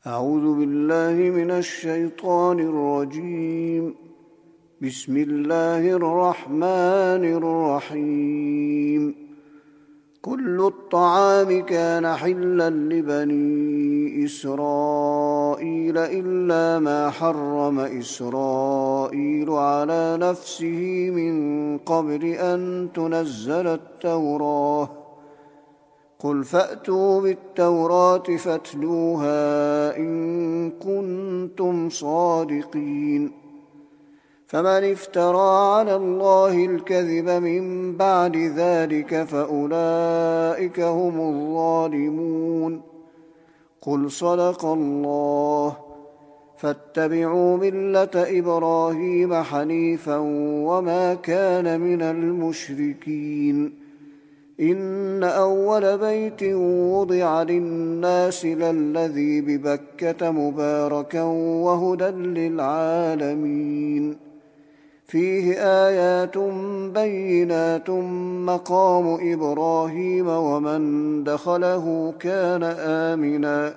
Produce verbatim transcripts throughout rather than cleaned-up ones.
أعوذ بالله من الشيطان الرجيم. بسم الله الرحمن الرحيم. كل الطعام كان حلا لبني إسرائيل إلا ما حرم إسرائيل على نفسه من قبل أن تنزل التوراة. قل فأتوا بالتوراة فاتلوها إن كنتم صادقين. فمن افترى على الله الكذب من بعد ذلك فأولئك هم الظالمون. قل صدق الله. فاتبعوا ملة إبراهيم حنيفا وما كان من المشركين. إن أول بيت وضع للناس للذي ببكة مباركا وهدى للعالمين. فيه آيات بينات مقام إبراهيم ومن دخله كان آمنا.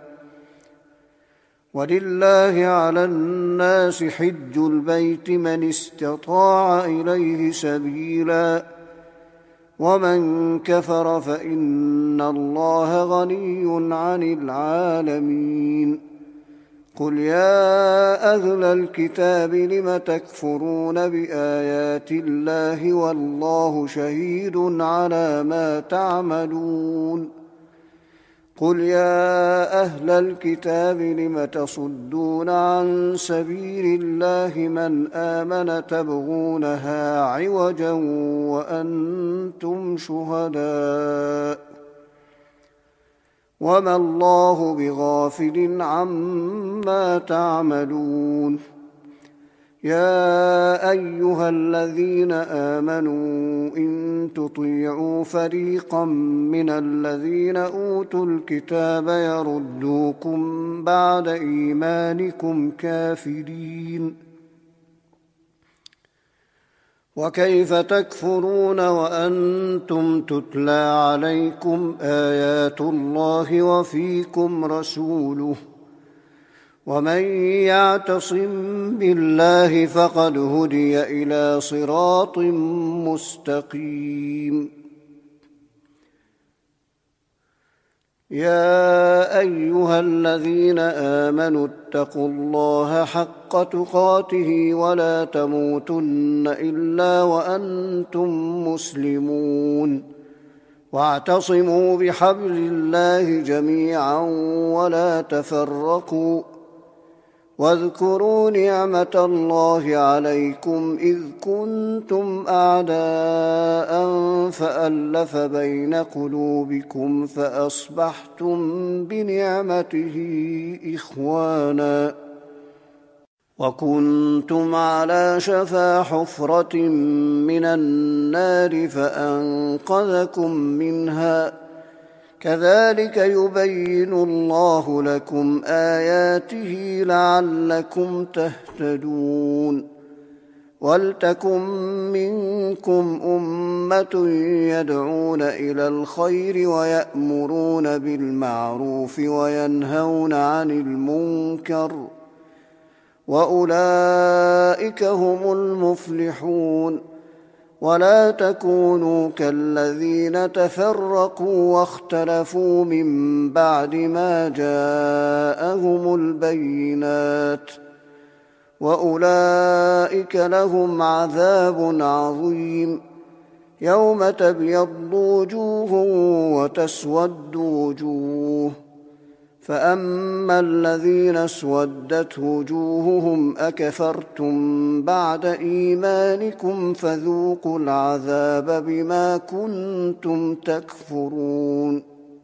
ولله على الناس حج البيت من استطاع إليه سبيلا ومن كفر فإن الله غني عن العالمين. قل يا أهل الكتاب لم تكفرون بآيات الله والله شهيد على ما تعملون. قل يا أهل الكتاب لم تصدون عن سبيل الله من آمن تبغونها عوجا وأنتم شهداء وما الله بغافل عما تعملون. يا أيها الذين آمنوا إن تطيعوا فريقا من الذين أوتوا الكتاب يردوكم بعد إيمانكم كافرين. وكيف تكفرون وأنتم تتلى عليكم آيات الله وفيكم رسوله ومن يعتصم بالله فقد هدي إلى صراط مستقيم. يا أيها الذين آمنوا اتقوا الله حق تقاته ولا تموتن إلا وأنتم مسلمون. واعتصموا بحبل الله جميعا ولا تفرقوا. واذكروا نعمة الله عليكم إذ كنتم أعداء فألف بين قلوبكم فأصبحتم بنعمته إخوانا وكنتم على شفا حفرة من النار فأنقذكم منها. كذلك يبين الله لكم آياته لعلكم تهتدون. ولتكن منكم أمة يدعون إلى الخير ويأمرون بالمعروف وينهون عن المنكر وأولئك هم المفلحون. ولا تكونوا كالذين تفرقوا واختلفوا من بعد ما جاءهم البينات وأولئك لهم عذاب عظيم. يوم تبيض وجوه وتسود وجوه فأما الذين اسودت وجوههم أكفرتم بعد إيمانكم فذوقوا العذاب بما كنتم تكفرون.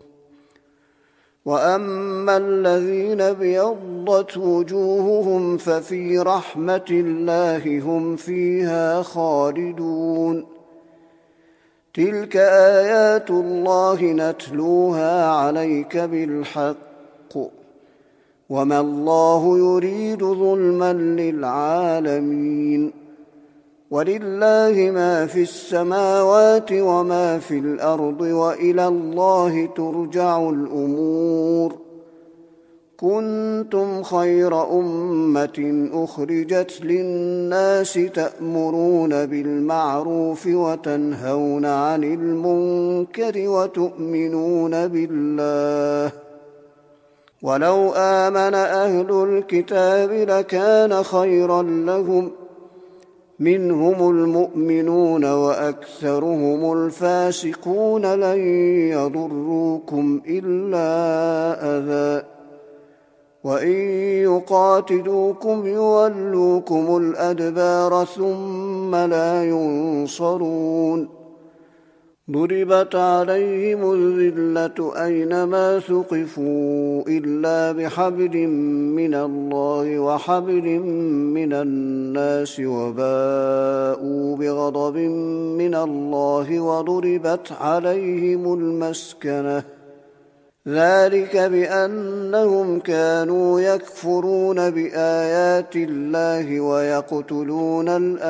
وأما الذين ابيضت وجوههم ففي رحمة الله هم فيها خالدون. تلك آيات الله نتلوها عليك بالحق وما الله يريد ظلما للعالمين. ولله ما في السماوات وما في الأرض وإلى الله ترجع الأمور. كنتم خير أمة أخرجت للناس تأمرون بالمعروف وتنهون عن المنكر وتؤمنون بالله ولو آمن أهل الكتاب لكان خيرا لهم منهم المؤمنون وأكثرهم الفاسقون لن يضروكم إلا أذى وإن يقاتلوكم يولوكم الأدبار ثم لا ينصرون ضربت عليهم الذلة أينما ثقفوا إلا بحبل من الله وحبل من الناس وباءوا بغضب من الله وضربت عليهم المسكنة ذلك بأنهم كانوا يكفرون بآيات الله ويقتلون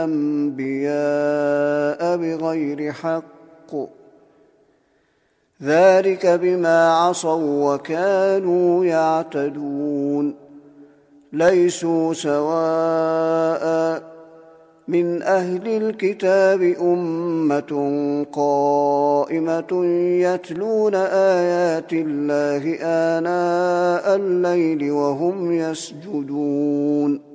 الأنبياء بغير حق ذلك بما عصوا وكانوا يعتدون ليسوا سواء من أهل الكتاب أمة قائمة يتلون آيات الله آناء الليل وهم يسجدون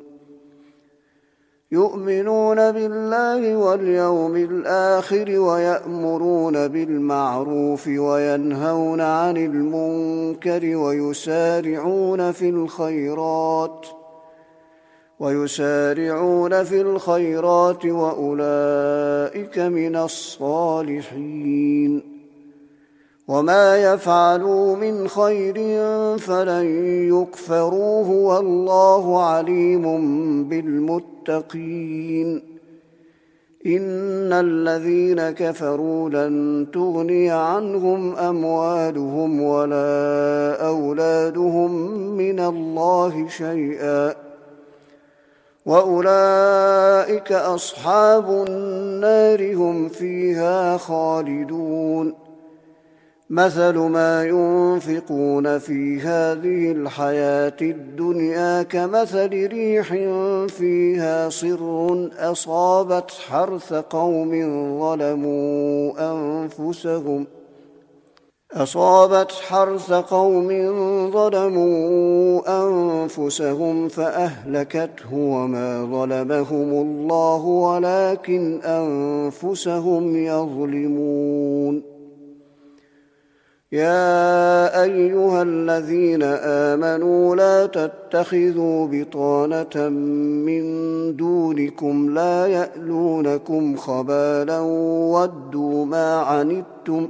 يؤمنون بالله واليوم الآخر ويأمرون بالمعروف وينهون عن المنكر ويسارعون في الخيرات ويسارعون في الخيرات وأولئك من الصالحين وما يفعلوا من خير فلن يكفروه والله عليم بالمتقين إن الذين كفروا لن تغني عنهم أموالهم ولا أولادهم من الله شيئا وأولئك أصحاب النار هم فيها خالدون مثل ما ينفقون في هذه الحياة الدنيا كمثل ريح فيها صر أصابت حرث قوم ظلموا أنفسهم أصابت حرث قوم ظلموا أنفسهم فأهلكته وما ظلمهم الله ولكن أنفسهم يظلمون يا أيها الذين آمنوا لا تتخذوا بطانة من دونكم لا يألونكم خبالا ودوا ما عنتم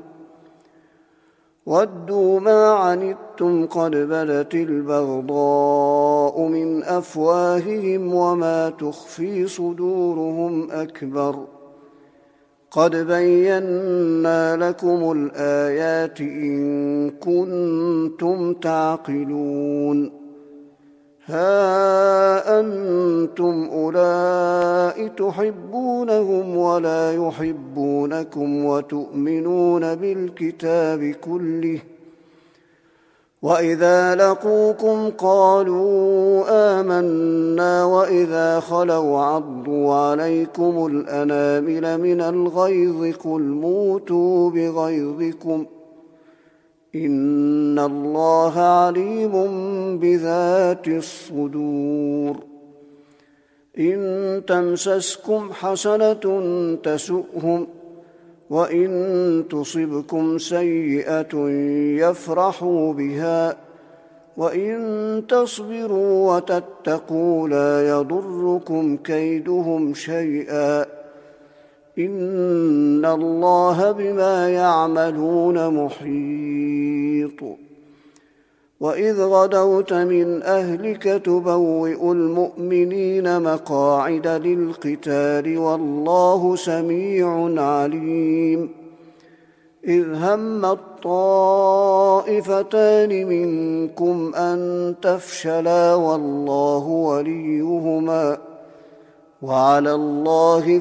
ودوا ما عنتم قد بدت البغضاء من أفواههم وما تخفي صدورهم أكبر قد بينا لكم الآيات إن كنتم تعقلون ها أنتم أولئك تحبونهم ولا يحبونكم وتؤمنون بالكتاب كله وإذا لقوكم قالوا آمنا وإذا خلوا عضوا عليكم الأنامل من الغيظ قل موتوا بغيظكم إن الله عليم بذات الصدور إن تمسسكم حسنة تسؤهم وإن تصبكم سيئة يفرحوا بها وإن تصبروا وتتقوا لا يضركم كيدهم شيئا إن الله بما يعملون محيط وإذ غدوت من أهلك تبوئ المؤمنين مقاعد للقتال والله سميع عليم إذ هم الطائفتان منكم أن تفشلا والله وليهما وعلى الله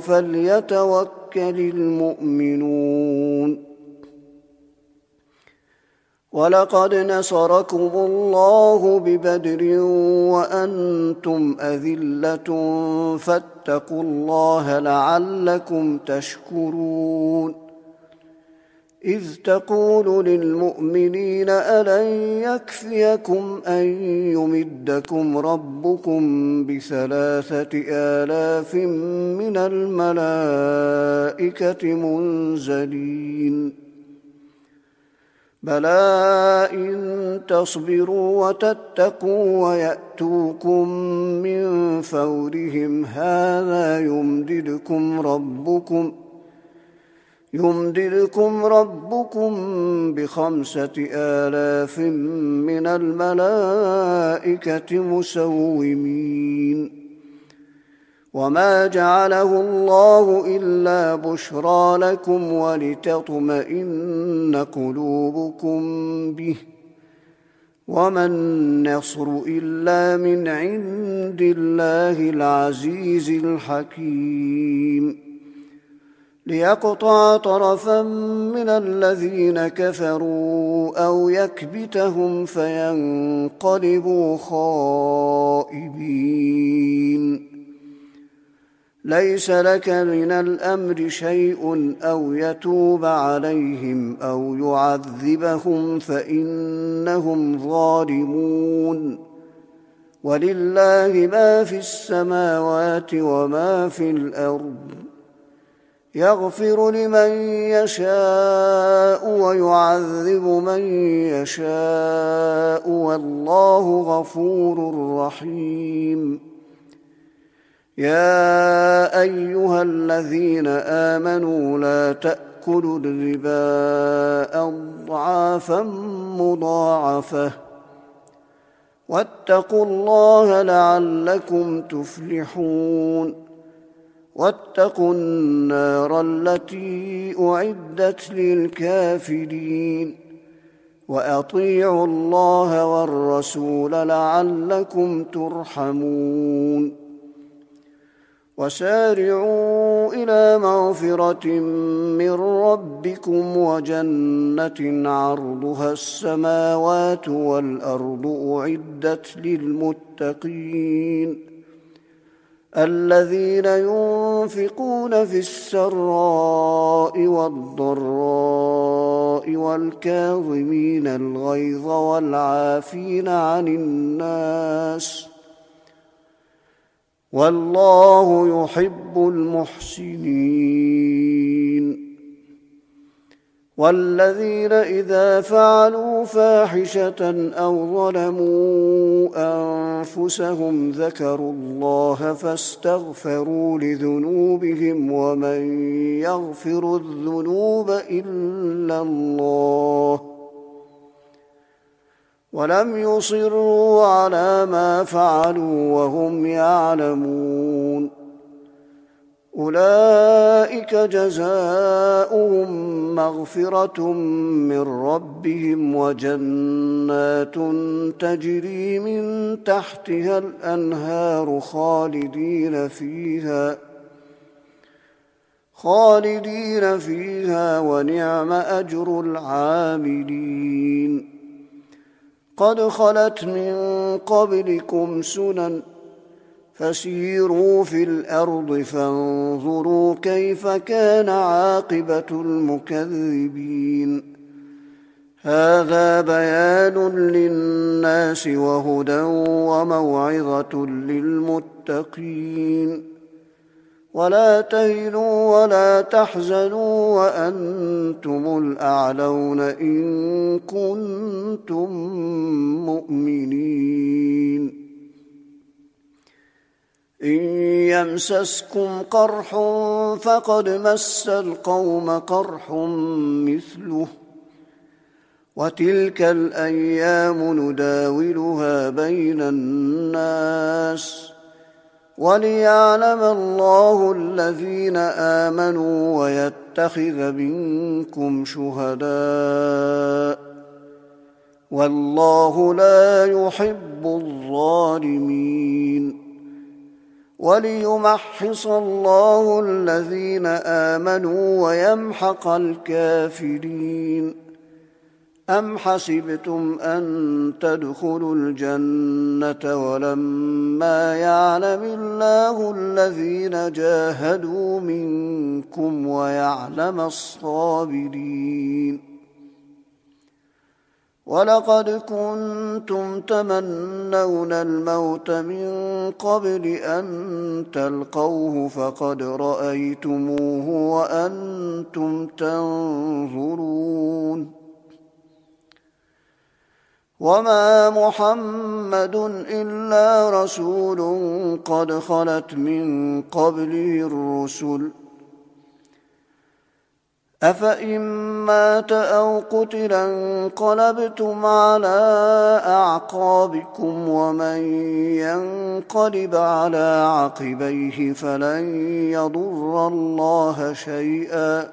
فليتوكل المؤمنون ولقد نصركم الله ببدر وأنتم أذلة فاتقوا الله لعلكم تشكرون إذ تقول للمؤمنين ألن يكفيكم أن يمدكم ربكم بثلاثة آلاف من الملائكة منزلين بلى إن تصبروا وتتقوا ويأتوكم من فورهم هذا يمددكم ربكم يمددكم ربكم بخمسة آلاف من الملائكة مسومين وما جعله الله إلا بشرى لكم ولتطمئن قلوبكم به وما النصر إلا من عند الله العزيز الحكيم ليقطع طرفا من الذين كفروا أو يكبتهم فينقلبوا خائبين ليس لك من الأمر شيء أو يتوب عليهم أو يعذبهم فإنهم ظالمون ولله ما في السماوات وما في الأرض يغفر لمن يشاء ويعذب من يشاء والله غفور رحيم يا أيها الذين آمنوا لا تأكلوا الربا أضعافا مضاعفة واتقوا الله لعلكم تفلحون واتقوا النار التي أعدت للكافرين وأطيعوا الله والرسول لعلكم ترحمون وسارعوا إلى مغفرة من ربكم وجنة عرضها السماوات والأرض أعدت للمتقين الذين ينفقون في السراء والضراء والكاظمين الغيظ والعافين عن الناس والله يحب المحسنين والذين إذا فعلوا فاحشة أو ظلموا أنفسهم ذكروا الله فاستغفروا لذنوبهم ومن يغفر الذنوب إلا الله ولم يصروا على ما فعلوا وهم يعلمون أولئك جزاؤهم مغفرة من ربهم وجنات تجري من تحتها الأنهار خالدين فيها خالدين فيها ونعم أجر العاملين قد خلت من قبلكم سنن فسيروا في الأرض فانظروا كيف كان عاقبة المكذبين هذا بيان للناس وهدى وموعظة للمتقين ولا تهنوا ولا تحزنوا وأنتم الأعلون إن كنتم مؤمنين إن يمسسكم قرح فقد مس القوم قرح مثله وتلك الأيام نداولها بين الناس وليعلم الله الذين آمنوا ويتخذ منكم شهداء والله لا يحب الظالمين وليمحص الله الذين آمنوا ويمحق الكافرين أم حسبتم أن تدخلوا الجنة ولما يعلم الله الذين جاهدوا منكم ويعلم الصابرين ولقد كنتم تمنون الموت من قبل أن تلقوه فقد رأيتموه وأنتم تنظرون وما محمد إلا رسول قد خلت من قبله الرسل أفإن مات أو قتلا انقلبتم على أعقابكم ومن ينقلب على عقبيه فلن يضر الله شيئا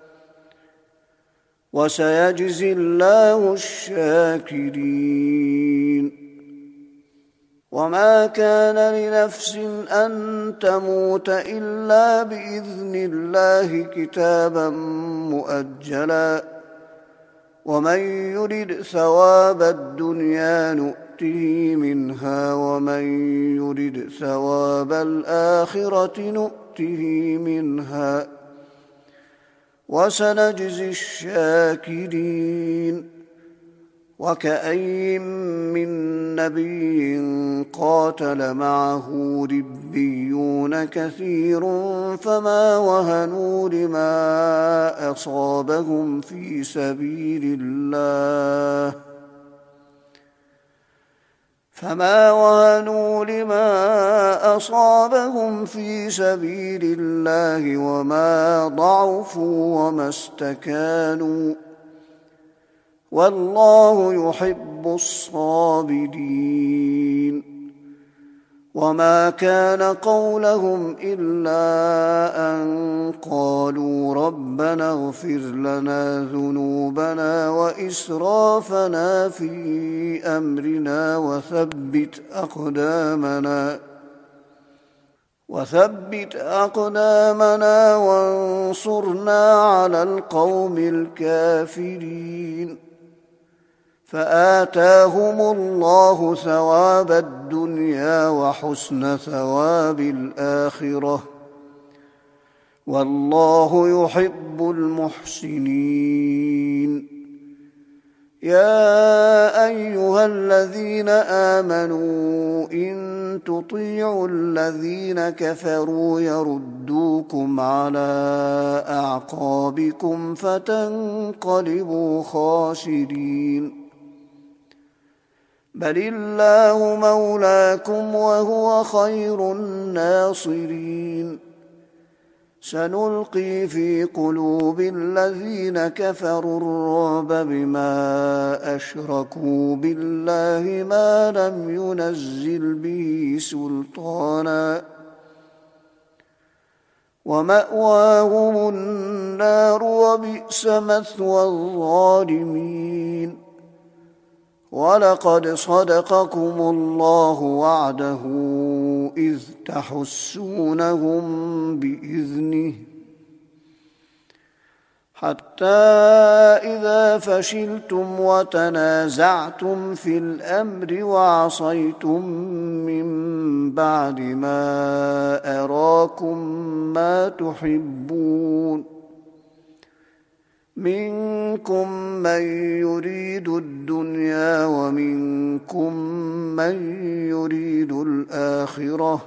وسيجزي الله الشاكرين وما كان لنفس أن تموت إلا بإذن الله كتابا مؤجلا ومن يرد ثواب الدنيا نؤته منها ومن يرد ثواب الآخرة نؤته منها وسنجزي الشاكرين وكأين من نبي قاتل معه ربيون كثير فما وهنوا لما أصابهم في سبيل الله فما وهنوا لما أصابهم في سبيل الله وما ضعفوا وما استكانوا والله يحب الصابرين وما كان قولهم إلا أن قالوا ربنا اغفر لنا ذنوبنا وإسرافنا في أمرنا وثبت أقدامنا وثبت أقدامنا وانصرنا على القوم الكافرين فآتاهم الله ثواب الدنيا وحسن ثواب الآخرة والله يحب المحسنين يا أيها الذين آمنوا إن تطيعوا الذين كفروا يردوكم على أعقابكم فتنقلبوا خاسرين بل الله مولاكم وهو خير الناصرين سنلقي في قلوب الذين كفروا الرعب بما أشركوا بالله ما لم ينزل به سلطانا ومأواهم النار وبئس مثوى الظالمين ولقد صدقكم الله وعده إذ تحسونهم بإذنه حتى إذا فشلتم وتنازعتم في الأمر وعصيتم من بعد ما أراكم ما تحبون منكم من يريد الدنيا ومنكم من يريد الآخرة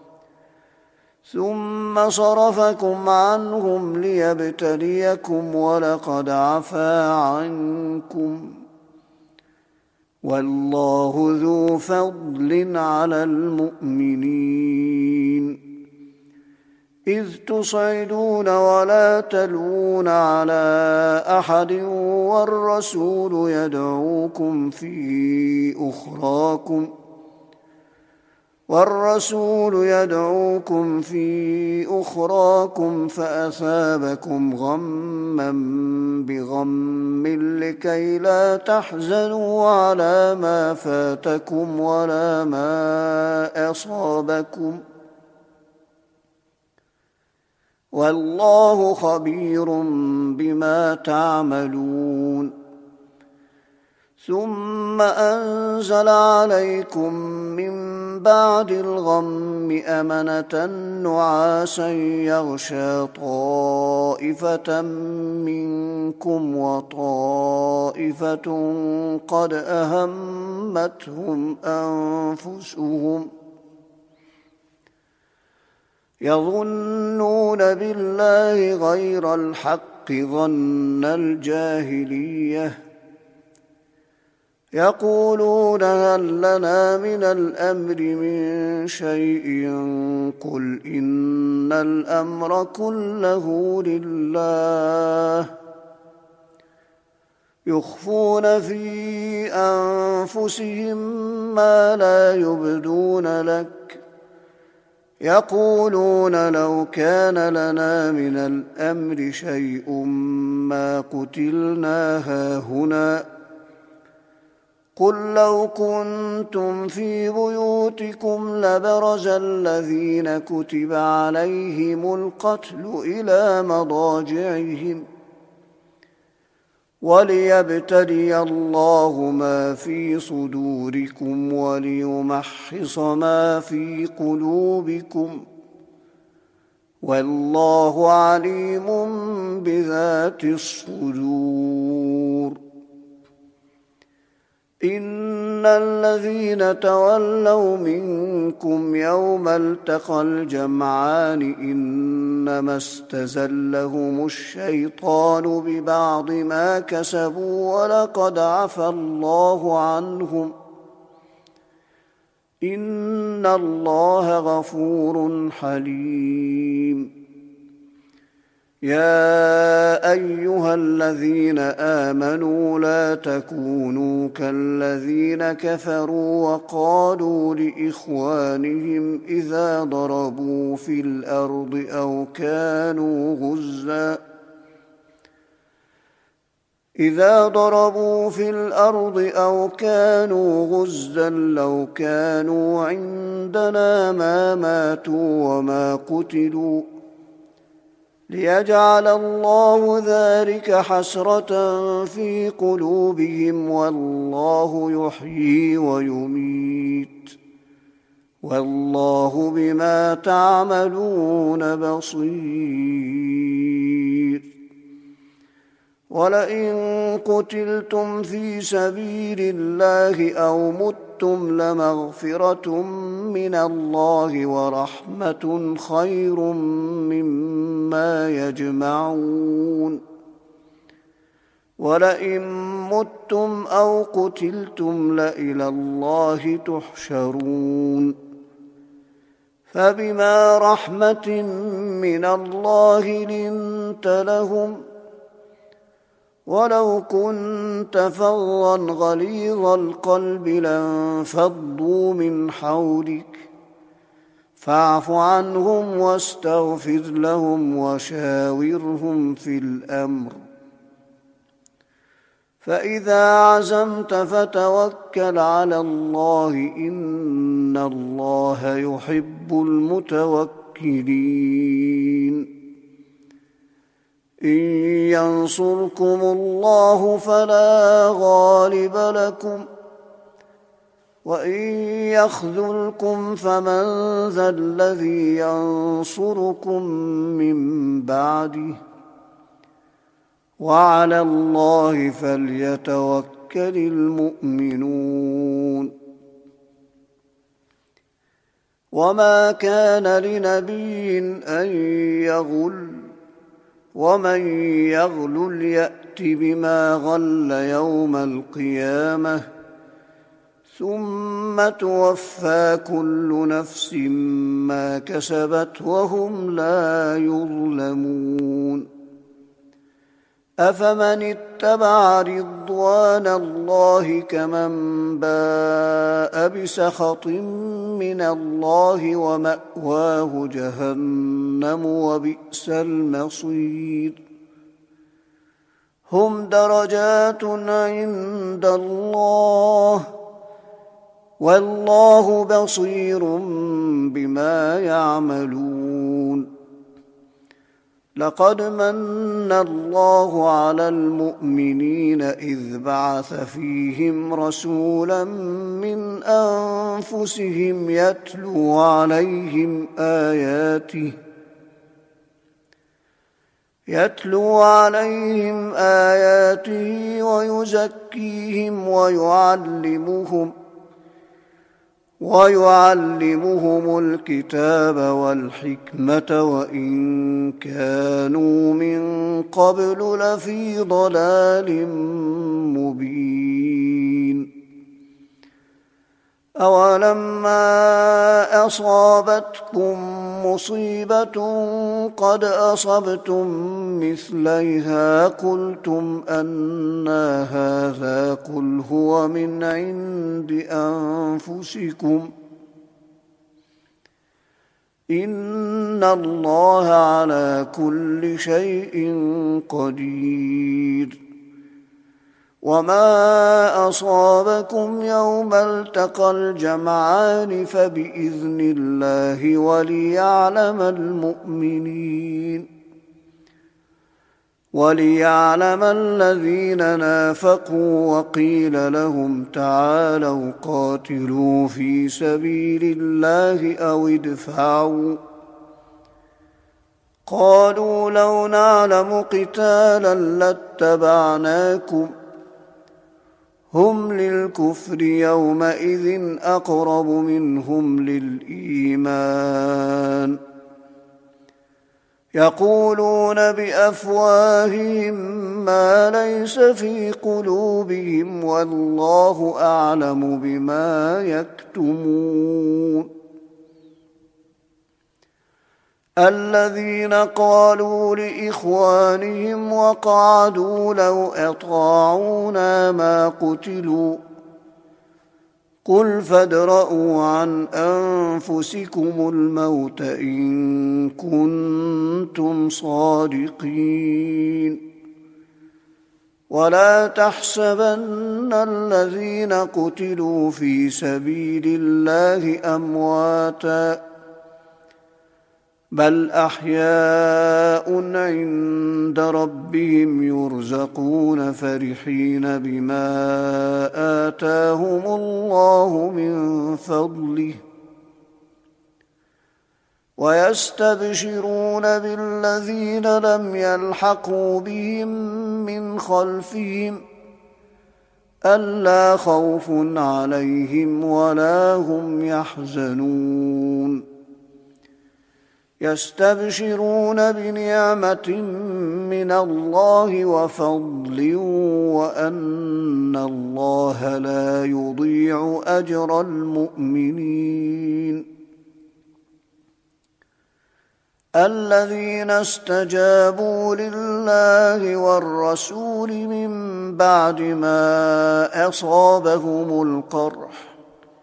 ثم صرفكم عنهم ليبتليكم ولقد عفا عنكم والله ذو فضل على المؤمنين إذ تصعدون ولا تلوون على أحد والرسول يدعوكم في أخراكم والرسول يدعوكم في أخراكم فأثابكم غما بغم لكي لا تحزنوا على ما فاتكم ولا ما أصابكم والله خبير بما تعملون ثم أنزل عليكم من بعد الغم أمنة نعاسا يغشى طائفة منكم وطائفة قد أهمتهم أنفسهم يظنون بالله غير الحق ظن الجاهلية يقولون هل لنا من الأمر من شيء قل إن الأمر كله لله يخفون في أنفسهم ما لا يبدون لك يقولون لو كان لنا من الأمر شيء ما قتلنا هاهنا قل لو كنتم في بيوتكم لبرز الذين كتب عليهم القتل إلى مضاجعهم وليبتلي الله ما في صدوركم وليمحص ما في قلوبكم والله عليم بذات الصدور إن الذين تولوا منكم يوم التقى الجمعان إنما استزلهم الشيطان ببعض ما كسبوا ولقد عفى الله عنهم إن الله غفور حليم يا أيها الذين آمنوا لا تكونوا كالذين كفروا وقالوا لإخوانهم إذا ضربوا في الأرض أو كانوا غزاً إذا ضربوا في الأرض أو كانوا غزاً لو كانوا عندنا ما ماتوا وما قتلوا ليجعل الله ذلك حسرة في قلوبهم والله يحيي ويميت والله بما تعملون بصير ولئن قتلتم في سبيل الله أو متم لمغفرة من الله ورحمة خير مما يجمعون ولئن متم أو قتلتم لإلى الله تحشرون فبما رحمة من الله لنت لهم ولو كنت فظا غليظ القلب لانفضوا من حولك فاعف عنهم واستغفر لهم وشاورهم في الأمر فإذا عزمت فتوكل على الله إن الله يحب المتوكلين إن ينصركم الله فلا غالب لكم وإن يخذلكم فمن ذا الذي ينصركم من بعده وعلى الله فليتوكل المؤمنون وما كان لنبي أن يغل ومن يغلل يأت بما غل يوم القيامة ثم توفى كل نفس ما كسبت وهم لا يظلمون أفمن اتبع رضوان الله كمن باء بسخط من الله ومأواه جهنم وبئس المصير هم درجات عند الله والله بصير بما يعملون لقد من الله على المؤمنين إذ بعث فيهم رسولا من أنفسهم يتلو عليهم آياته يتلو عليهم آياته ويزكيهم ويعلمهم ويعلمهم الكتاب والحكمة وإن كانوا من قبل لفي ضلال مبين. أولما أصابتكم مصيبة قد أصبتم مثليها قلتم أنى هذا قل هو من عند أنفسكم إن الله على كل شيء قدير. وما أصابكم يوم التقى الجمعان فبإذن الله وليعلم المؤمنين وليعلم الذين نافقوا وقيل لهم تعالوا قاتلوا في سبيل الله أو ادفعوا قالوا لو نعلم قتالا لاتبعناكم هم للكفر يومئذ أقرب منهم للإيمان يقولون بأفواههم ما ليس في قلوبهم والله أعلم بما يكتمون. الذين قالوا لإخوانهم وقعدوا لو أطاعونا ما قتلوا قل فادرءوا عن أنفسكم الموت إن كنتم صادقين. ولا تحسبن الذين قتلوا في سبيل الله أمواتاً بل أحياء عند ربهم يرزقون فرحين بما آتاهم الله من فضله ويستبشرون بالذين لم يلحقوا بهم من خلفهم ألا خوف عليهم ولا هم يحزنون. يستبشرون بنعمة من الله وفضل وأن الله لا يضيع أجر المؤمنين. الذين استجابوا لله والرسول من بعد ما أصابهم القرح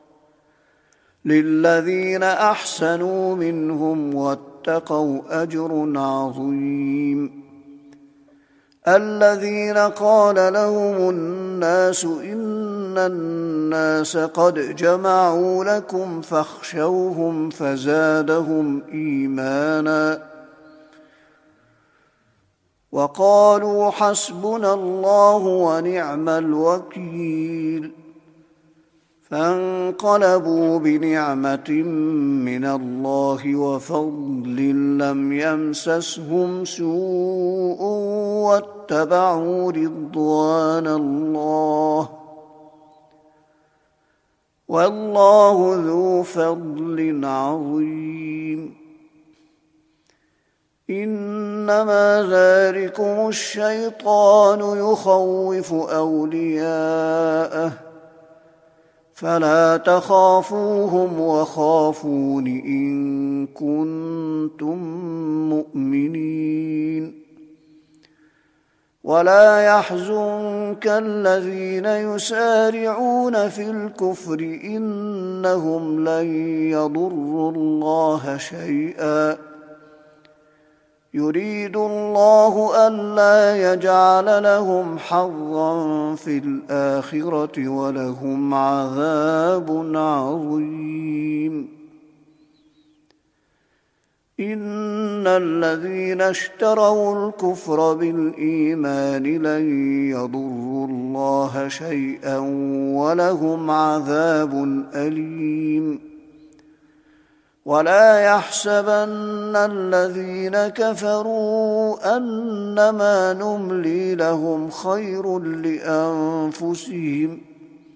للذين أحسنوا منهم واتقوا أجر عظيم. الذين قال لهم الناس إن الناس قد جمعوا لكم فاخشوهم فزادهم إيمانا وقالوا حسبنا الله ونعم الوكيل. فانقلبوا بنعمة من الله وفضل لم يمسسهم سوء واتبعوا رضوان الله والله ذو فضل عظيم. إنما ذلكم الشيطان يخوف أولياءه فلا تخافوهم وخافون إن كنتم مؤمنين. ولا يحزنك الذين يسارعون في الكفر إنهم لن يضروا الله شيئا يريد الله ألا يجعل لهم حظا في الآخرة ولهم عذاب عظيم. إن الذين اشتروا الكفر بالإيمان لن يضروا الله شيئا ولهم عذاب أليم ولا يحسبن الذين كفروا أنما نملي لهم خير لأنفسهم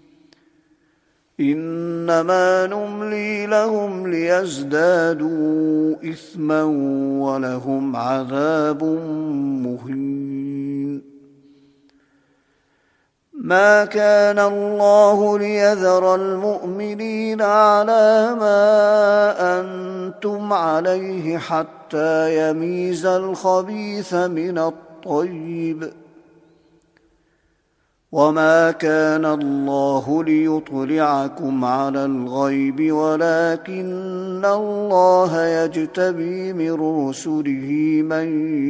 إنما نملي لهم ليزدادوا إثما ولهم عذاب مهين ما كان الله ليذر المؤمنين على ما أنتم عليه حتى يميز الخبيث من الطيب وما كان الله ليطلعكم على الغيب ولكن الله يجتبي من رسله من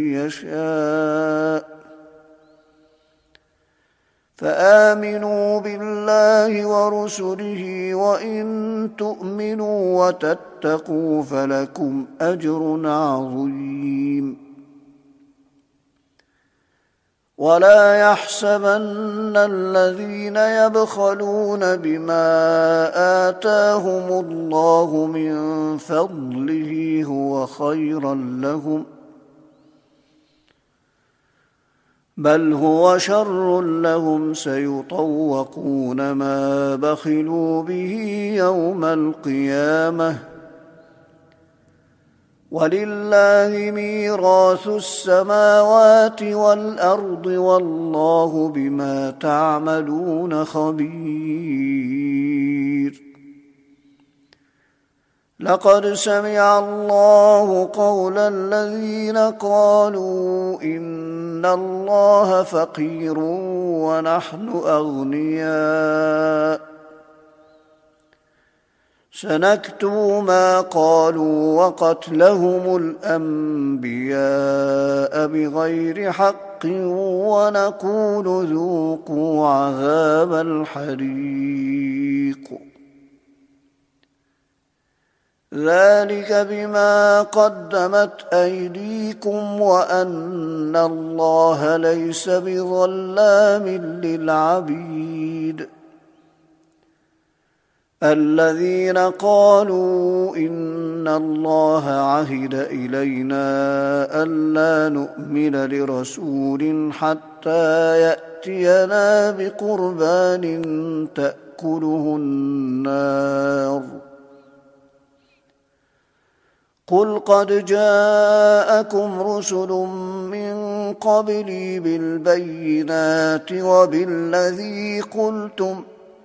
يشاء فآمنوا بالله ورسله وإن تؤمنوا وتتقوا فلكم أجر عظيم ولا يحسبن الذين يبخلون بما آتاهم الله من فضله هو خيرا لهم بل هو شر لهم سيطوقون ما بخلوا به يوم القيامة ولله ميراث السماوات والأرض والله بما تعملون خبير لقد سمع الله قول الذين قالوا إن الله فقير ونحن أغنياء سنكتب ما قالوا وقتلهم الأنبياء بغير حق ونقول ذوقوا عذاب الحريق ذلك بما قدمت أيديكم وأن الله ليس بظلام للعبيد الذين قالوا إن الله عهد إلينا ألا نؤمن لرسول حتى يأتينا بقربان تأكله النار قل قد جاءكم رسل من قبلي بالبينات وبالذي قلتم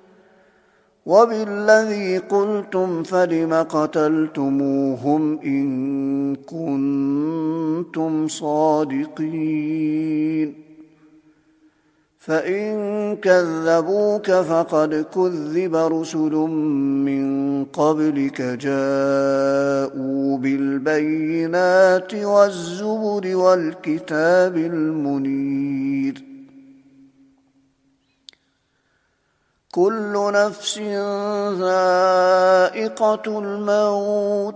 وبالذي قلتم فلم قتلتموهم إن كنتم صادقين فإن كذبوك فقد كذب رسل من قبلك جاءوا بالبينات والزبر والكتاب المنير كل نفس ذائقة الموت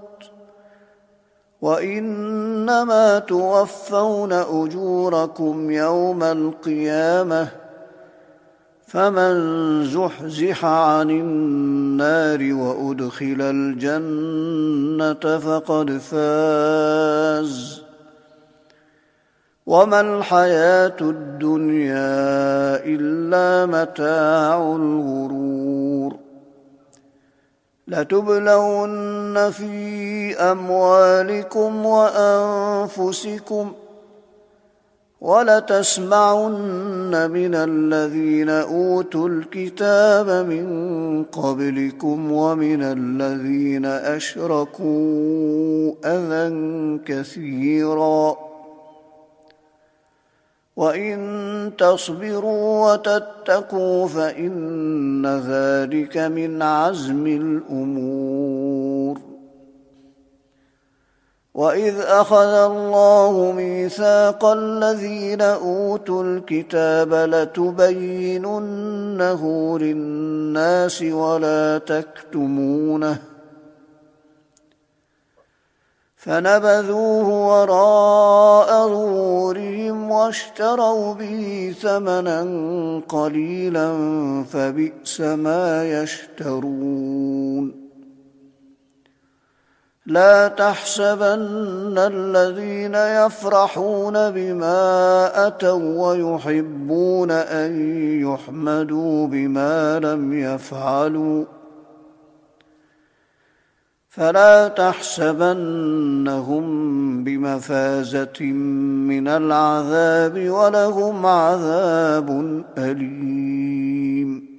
وإنما توفون أجوركم يوم القيامة فمن زحزح عن النار وأدخل الجنة فقد فاز وما الحياة الدنيا إلا متاع الغرور لتبلون في أموالكم وأنفسكم ولتسمعن من الذين أوتوا الكتاب من قبلكم ومن الذين أشركوا أذى كثيرا وإن تصبروا وتتقوا فإن ذلك من عزم الأمور وإذ أخذ الله ميثاق الذين أوتوا الكتاب لتبيننه للناس ولا تكتمونه فنبذوه وراء ظهورهم واشتروا به ثمنا قليلا فبئس ما يشترون لا تحسبن الذين يفرحون بما أتوا ويحبون أن يحمدوا بما لم يفعلوا فلا تحسبنهم بمفازة من العذاب ولهم عذاب أليم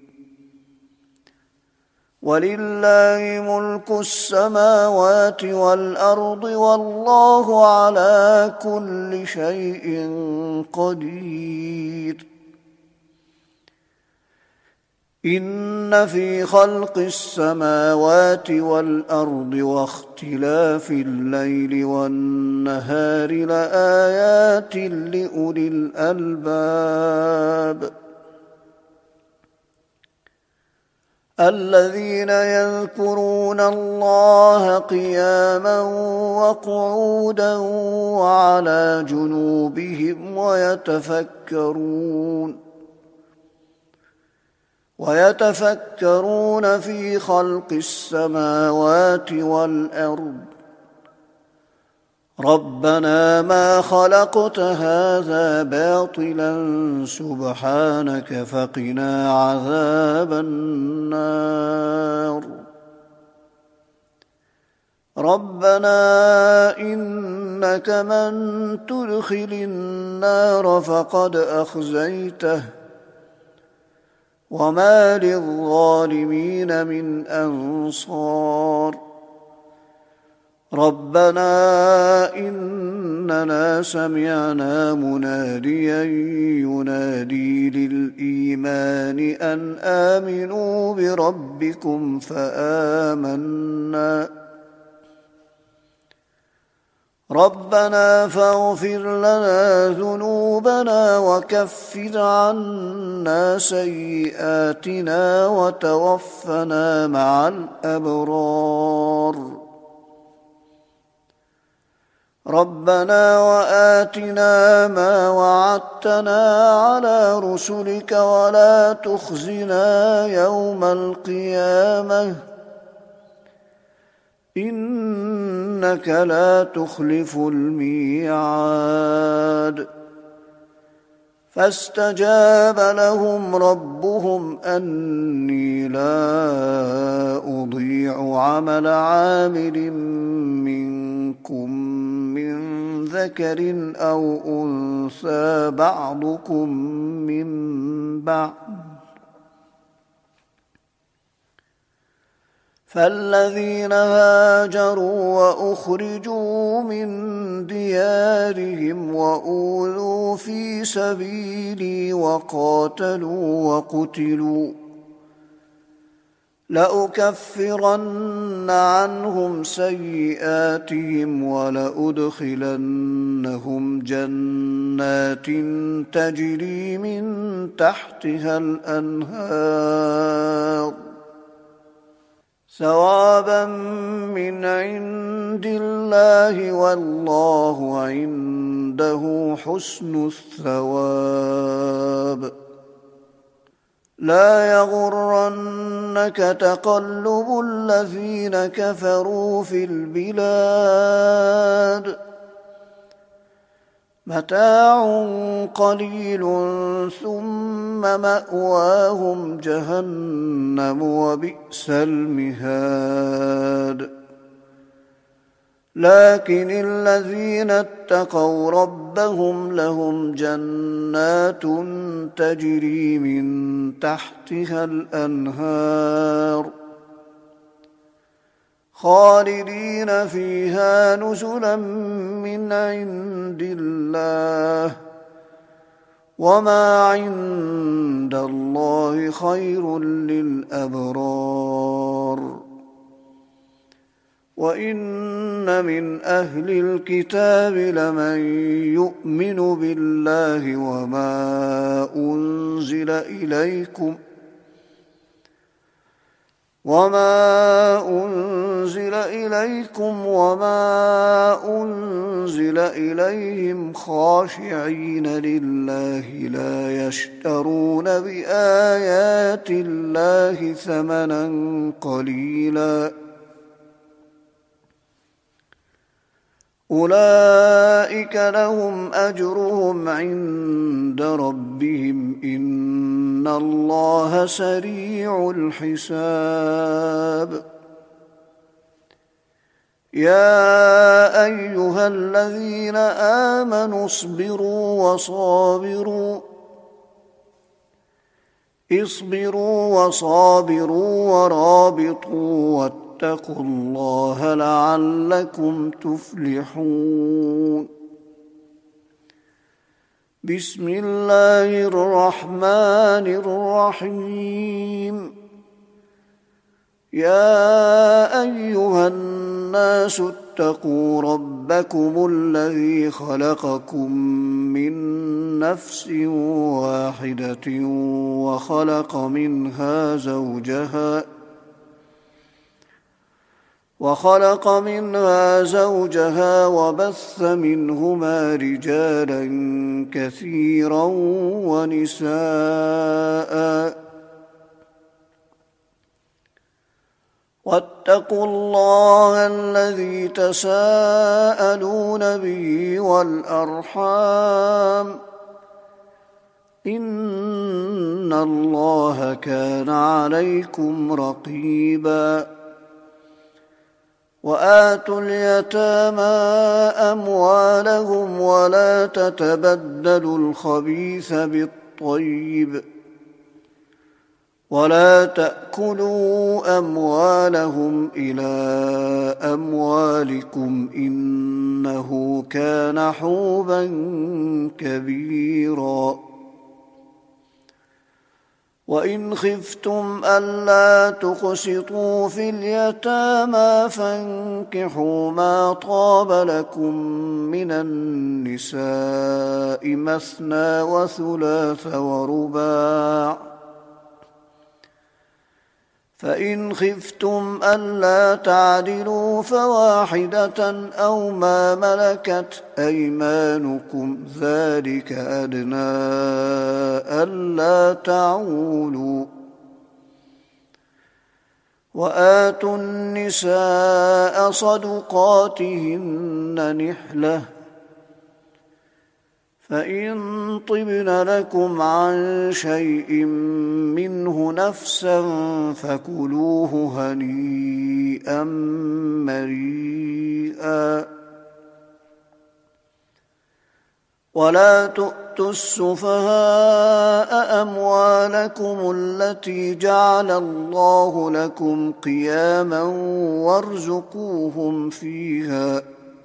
ولله ملك السماوات والأرض والله على كل شيء قدير إن في خلق السماوات والأرض واختلاف الليل والنهار لآيات لأولي الألباب الذين يذكرون الله قياما وقعودا وعلى جنوبهم ويتفكرون ويتفكرون في خلق السماوات والأرض ربنا ما خلقت هذا باطلا سبحانك فقنا عذاب النار ربنا إنك من تدخل النار فقد أخزيته وما للظالمين من أنصار ربنا إننا سمعنا مناديا ينادي للإيمان أن آمنوا بربكم فآمنا ربنا فاغفر لنا ذنوبنا وكفر عنا سيئاتنا وتوفنا مع الأبرار ربنا وآتنا ما وعدتنا على رسلك ولا تخزنا يوم القيامة إنك لا تخلف الميعاد فاستجاب لهم ربهم أني لا أضيع عمل عامل منكم من ذكر أو أنثى بعضكم من بعض فالذين هاجروا وأخرجوا من ديارهم وأوذوا في سبيلي وقاتلوا وقتلوا لأكفرن عنهم سيئاتهم ولأدخلنهم جنات تجري من تحتها الأنهار ثوابا من عند الله والله عنده حسن الثواب لا يغرنك تقلب الذين كفروا في البلاد متاع قليل ثم مأواهم جهنم وبئس المهاد لكن الذين اتقوا ربهم لهم جنات تجري من تحتها الأنهار خالدين فيها نزلا من عند الله وما عند الله خير للأبرار وإن من أهل الكتاب لمن يؤمن بالله وما أنزل إليكم وما أنزل إليكم وما أنزل إليهم خاشعين لله لا يشترون بآيات الله ثمنا قليلا أولئك لهم أجرهم عند ربهم إن الله سريع الحساب يا أيها الذين آمنوا اصبروا وصابروا اصبروا وصابروا ورابطوا واتقوا الله لعلكم تفلحون بسم الله الرحمن الرحيم يا أيها الناس اتقوا ربكم الذي خلقكم من نفس واحدة وخلق منها زوجها وخلق منها زوجها وبث منهما رجالا كثيرا ونساء واتقوا الله الذي تساءلون به والأرحام إن الله كان عليكم رقيبا وآتوا اليتامى أموالهم ولا تتبدلوا الخبيث بالطيب ولا تأكلوا أموالهم إلى أموالكم إنه كان حوبا كبيرا وإن خفتم ألا تقسطوا في اليتامى فانكحوا ما طاب لكم من النساء مثنى وثلاث ورباع فإن خفتم ألا تعدلوا فواحدة أو ما ملكت أيمانكم ذلك أدنى ألا تعولوا وآتوا النساء صدقاتهن نحلة فإن طبن لكم عن شيء منه نفسا فكلوه هنيئا مريئا ولا تؤتوا السفهاء أموالكم التي جعل الله لكم قياما وارزقوهم فيها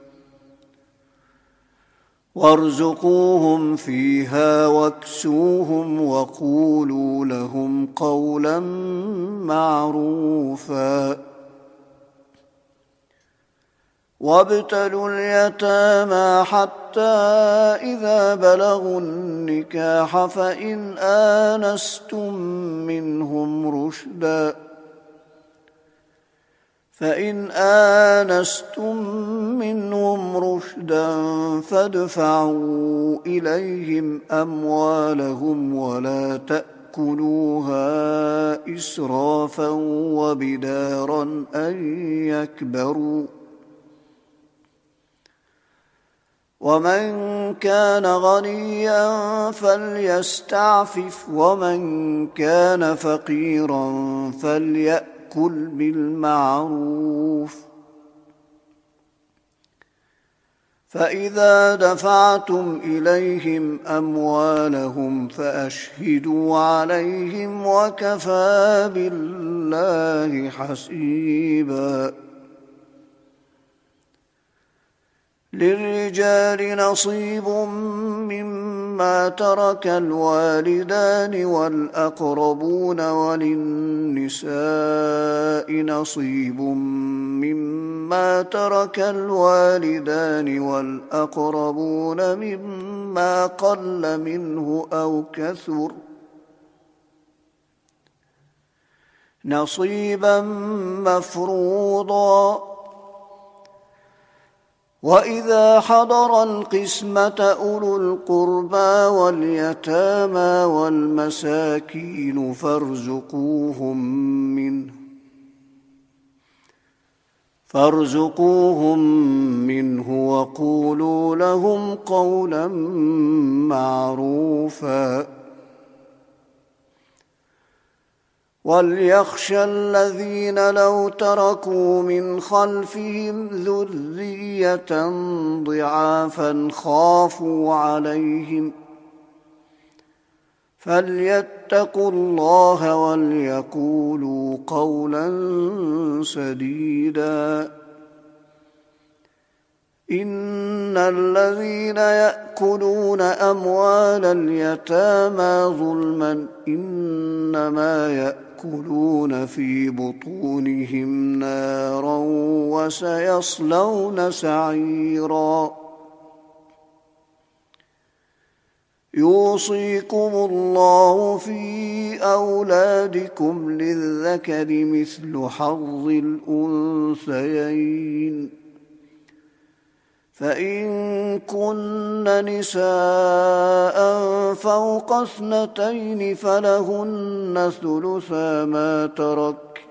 وارزقوهم فيها واكسوهم وقولوا لهم قولا معروفا وابتلوا اليتامى حتى إذا بلغوا النكاح فإن آنستم منهم رشدا فإن آنستم منهم رشدا فادفعوا إليهم أموالهم ولا تأكلوها إسرافا وبدارا أن يكبروا ومن كان غنيا فليستعفف ومن كان فقيرا فليأكل كل بالمعروف فإذا دفعتم إليهم أموالهم فأشهدوا عليهم وكفى بالله حسيبا للرجال نصيب مما ترك الوالدان والأقربون وللنساء نصيب مما ترك الوالدان والأقربون مما قل منه أو كثر نصيبا مفروضا. وإذا حضر القسمة أولو القربى واليتامى والمساكين فارزقوهم منه فارزقوهم منه وقولوا لهم قولا معروفا. وليخشى الذين لو تركوا من خلفهم ذرية ضعافا خافوا عليهم فليتقوا الله وليقولوا قولا سديدا. إن الذين يأكلون أموال اليتامى ظلما إنما يأكلون في بطونهم نارا وسيصلون سعيرا. يوصيكم الله في أولادكم للذكر مثل حظ الأنثيين. فإن كن نساء فوق اثنتين فلهن ثلثا ما ترك،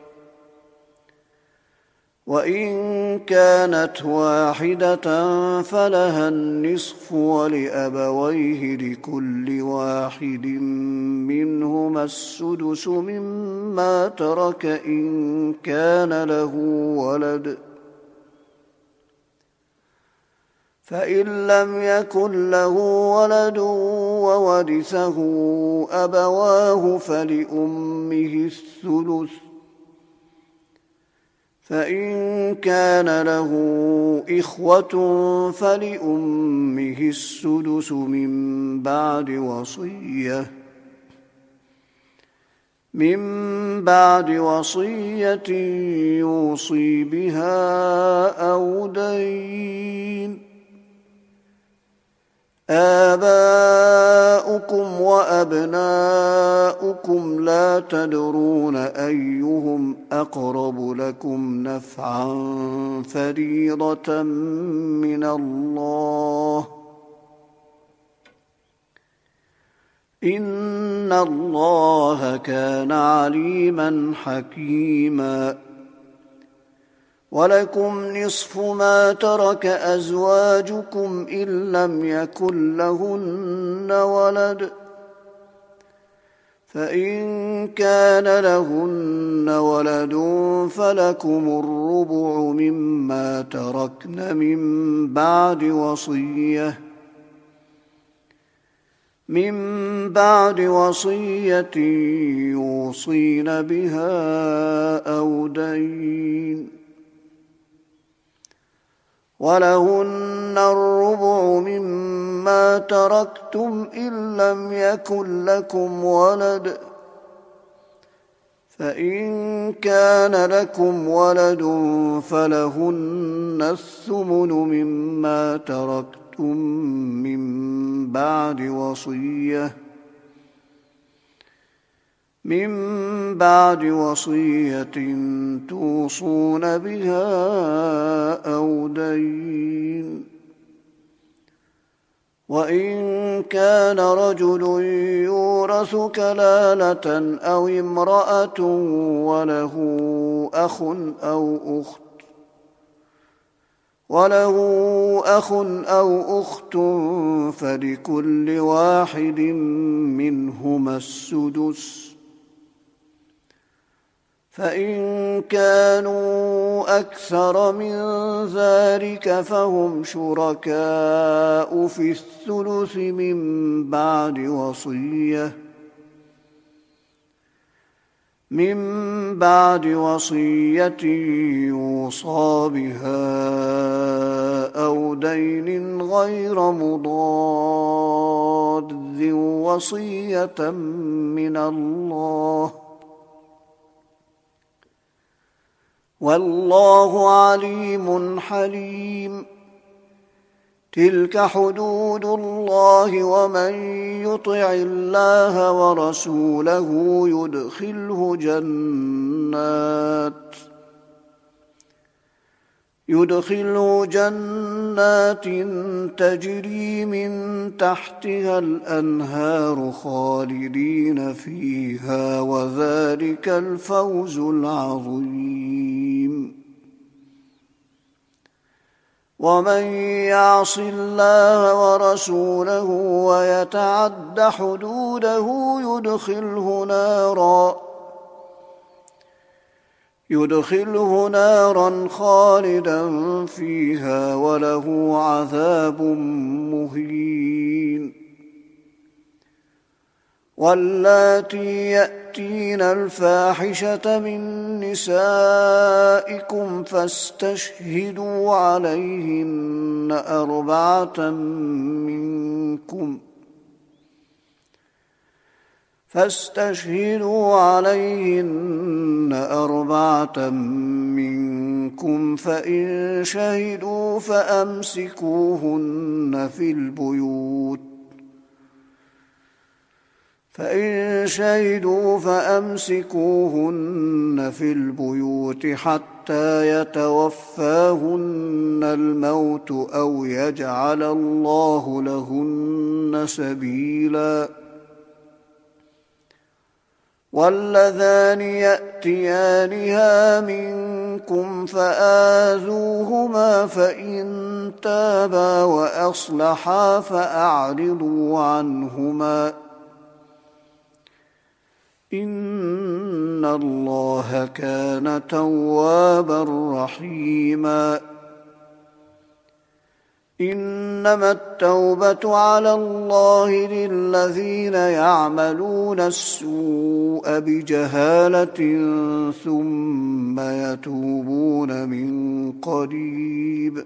وإن كانت واحدة فلها النصف ولأبويه لكل واحد منهما السدس مما ترك إن كان له ولد، فإن لم يكن له ولد وورثه أبواه فلأمه الثلث، فإن كان له إخوة فلأمه السدس من بعد وصية من بعد وصية يوصي بها أو دين. آباؤكم وأبناؤكم لا تدرون أيهم أقرب لكم نفعا فريضة من الله، إن الله كان عليما حكيما. ولكم نصف ما ترك أزواجكم إن لم يكن لهن ولد، فإن كان لهن ولد فلكم الربع مما تركن من بعد وصية من بعد وصية يوصين بها أو دين. ولهن الربع مما تركتم إن لم يكن لكم ولد، فإن كان لكم ولد فلهن الثمن مما تركتم من بعد وصية من بعد وصية توصون بها أو دين. وإن كان رجل يورث كلالة أو امرأة وله أخ أو أخت وله أخ أو أخت فلكل واحد منهما السدس، فإن كانوا أكثر من ذلك فهم شركاء في الثلث من بعد وصية من بعد وصية يوصى بها أو دين غير مضاد وصية من الله، والله عليم حليم. تلك حدود الله ومن يطع الله ورسوله يدخله جنات يدخله جنات تجري من تحتها الأنهار خالدين فيها وذلك الفوز العظيم. ومن يعص الله ورسوله ويتعد حدوده يدخله نارا يدخله نارا خالدا فيها وله عذاب مهين. واللاتي يأتين الفاحشة من نسائكم فاستشهدوا عليهن أربعة منكم فاستشهدوا عليهن أربعة منكم فإن شهدوا فأمسكوهن في البيوت فإن شهدوا فأمسكوهن في البيوت حتى يتوفاهن الموت أو يجعل الله لهن سبيلا. واللذان يأتيانها منكم فآذوهما فإن تابا وأصلحا فأعرضوا عنهما إن الله كان توابا رحيما. إنما التوبة على الله للذين يعملون السوء بجهالة ثم يتوبون من قريب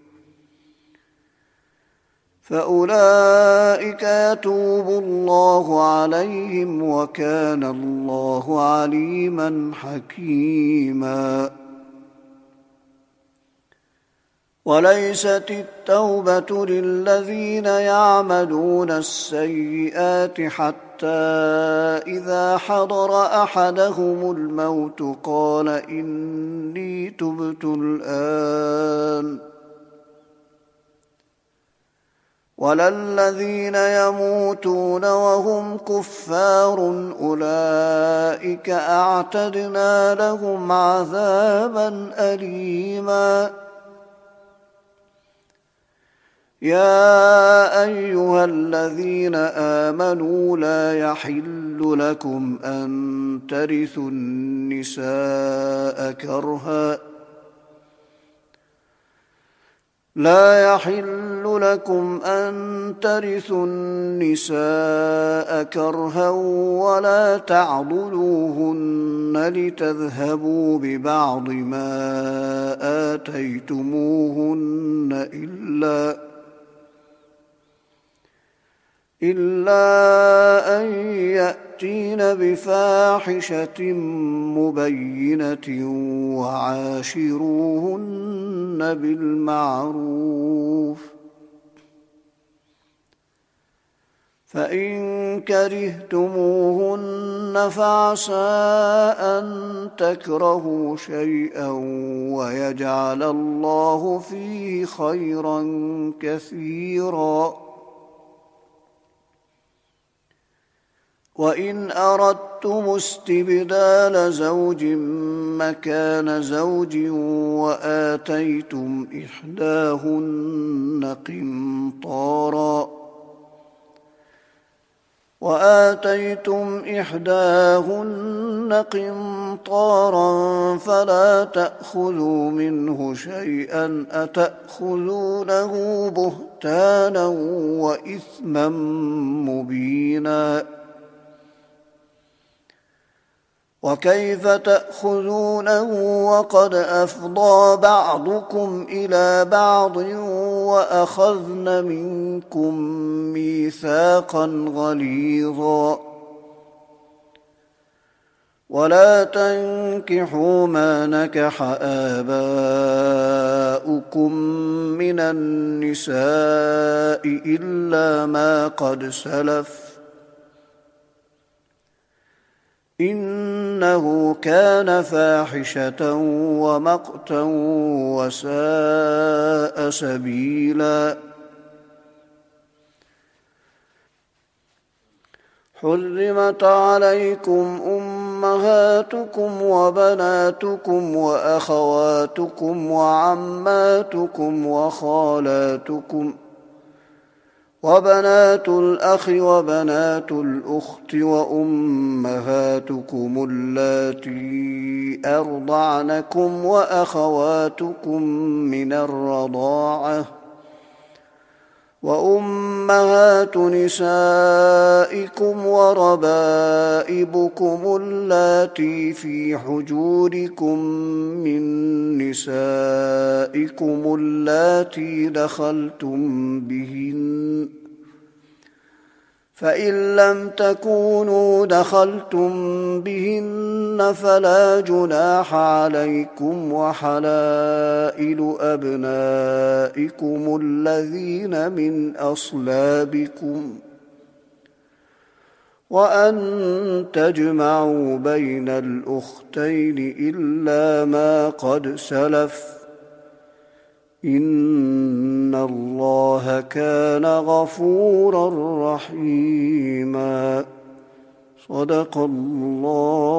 فأولئك يتوب الله عليهم وكان الله عليما حكيما. وليست التوبة للذين يعملون السيئات حتى إذا حضر أحدهم الموت قال إني تبت الآن ولا الذين يموتون وهم كفار أولئك أعتدنا لهم عذابا أليما. يا أيها الذين آمنوا لا يحل لكم أن ترثوا النساء كرها لا يحل لكم أن ترثوا النساء كرها ولا تعضلوهن لتذهبوا ببعض ما آتيتموهن إلا إلا أن يأتين بفاحشة مبينة وعاشروهن بالمعروف فإن كرهتموهن فعسى أن تكرهوا شيئا ويجعل الله فيه خيرا كثيرا. وإن أردتم استبدال زوج مكان زوج وآتيتم إحداهن قنطارا وآتيتم إحداهن قنطارا فلا تأخذوا منه شيئا أتأخذونه بهتانا وإثما مبينا. وكيف تأخذونه وقد أفضى بعضكم إلى بعض وأخذن منكم ميثاقا غليظا ولا تنكحوا ما نكح آباؤكم من النساء إلا ما قد سلف إنه كان فاحشة ومقتا وساء سبيلا. حرمت عليكم أمهاتكم وبناتكم وأخواتكم وعماتكم وخالاتكم وبنات الأخ وبنات الأخت وأمهاتكم اللاتي أرضعنكم وأخواتكم من الرضاعة وأمهات نسائكم وربائبكم اللاتي في حجوركم من نسائكم اللاتي دخلتم بهن فإن لم تكونوا دخلتم بهن فلا جناح عليكم وحلائل أبنائكم الذين من أصلابكم وأن تجمعوا بين الأختين إلا ما قد سلف إن الله كان غفورا رحيما. صدق الله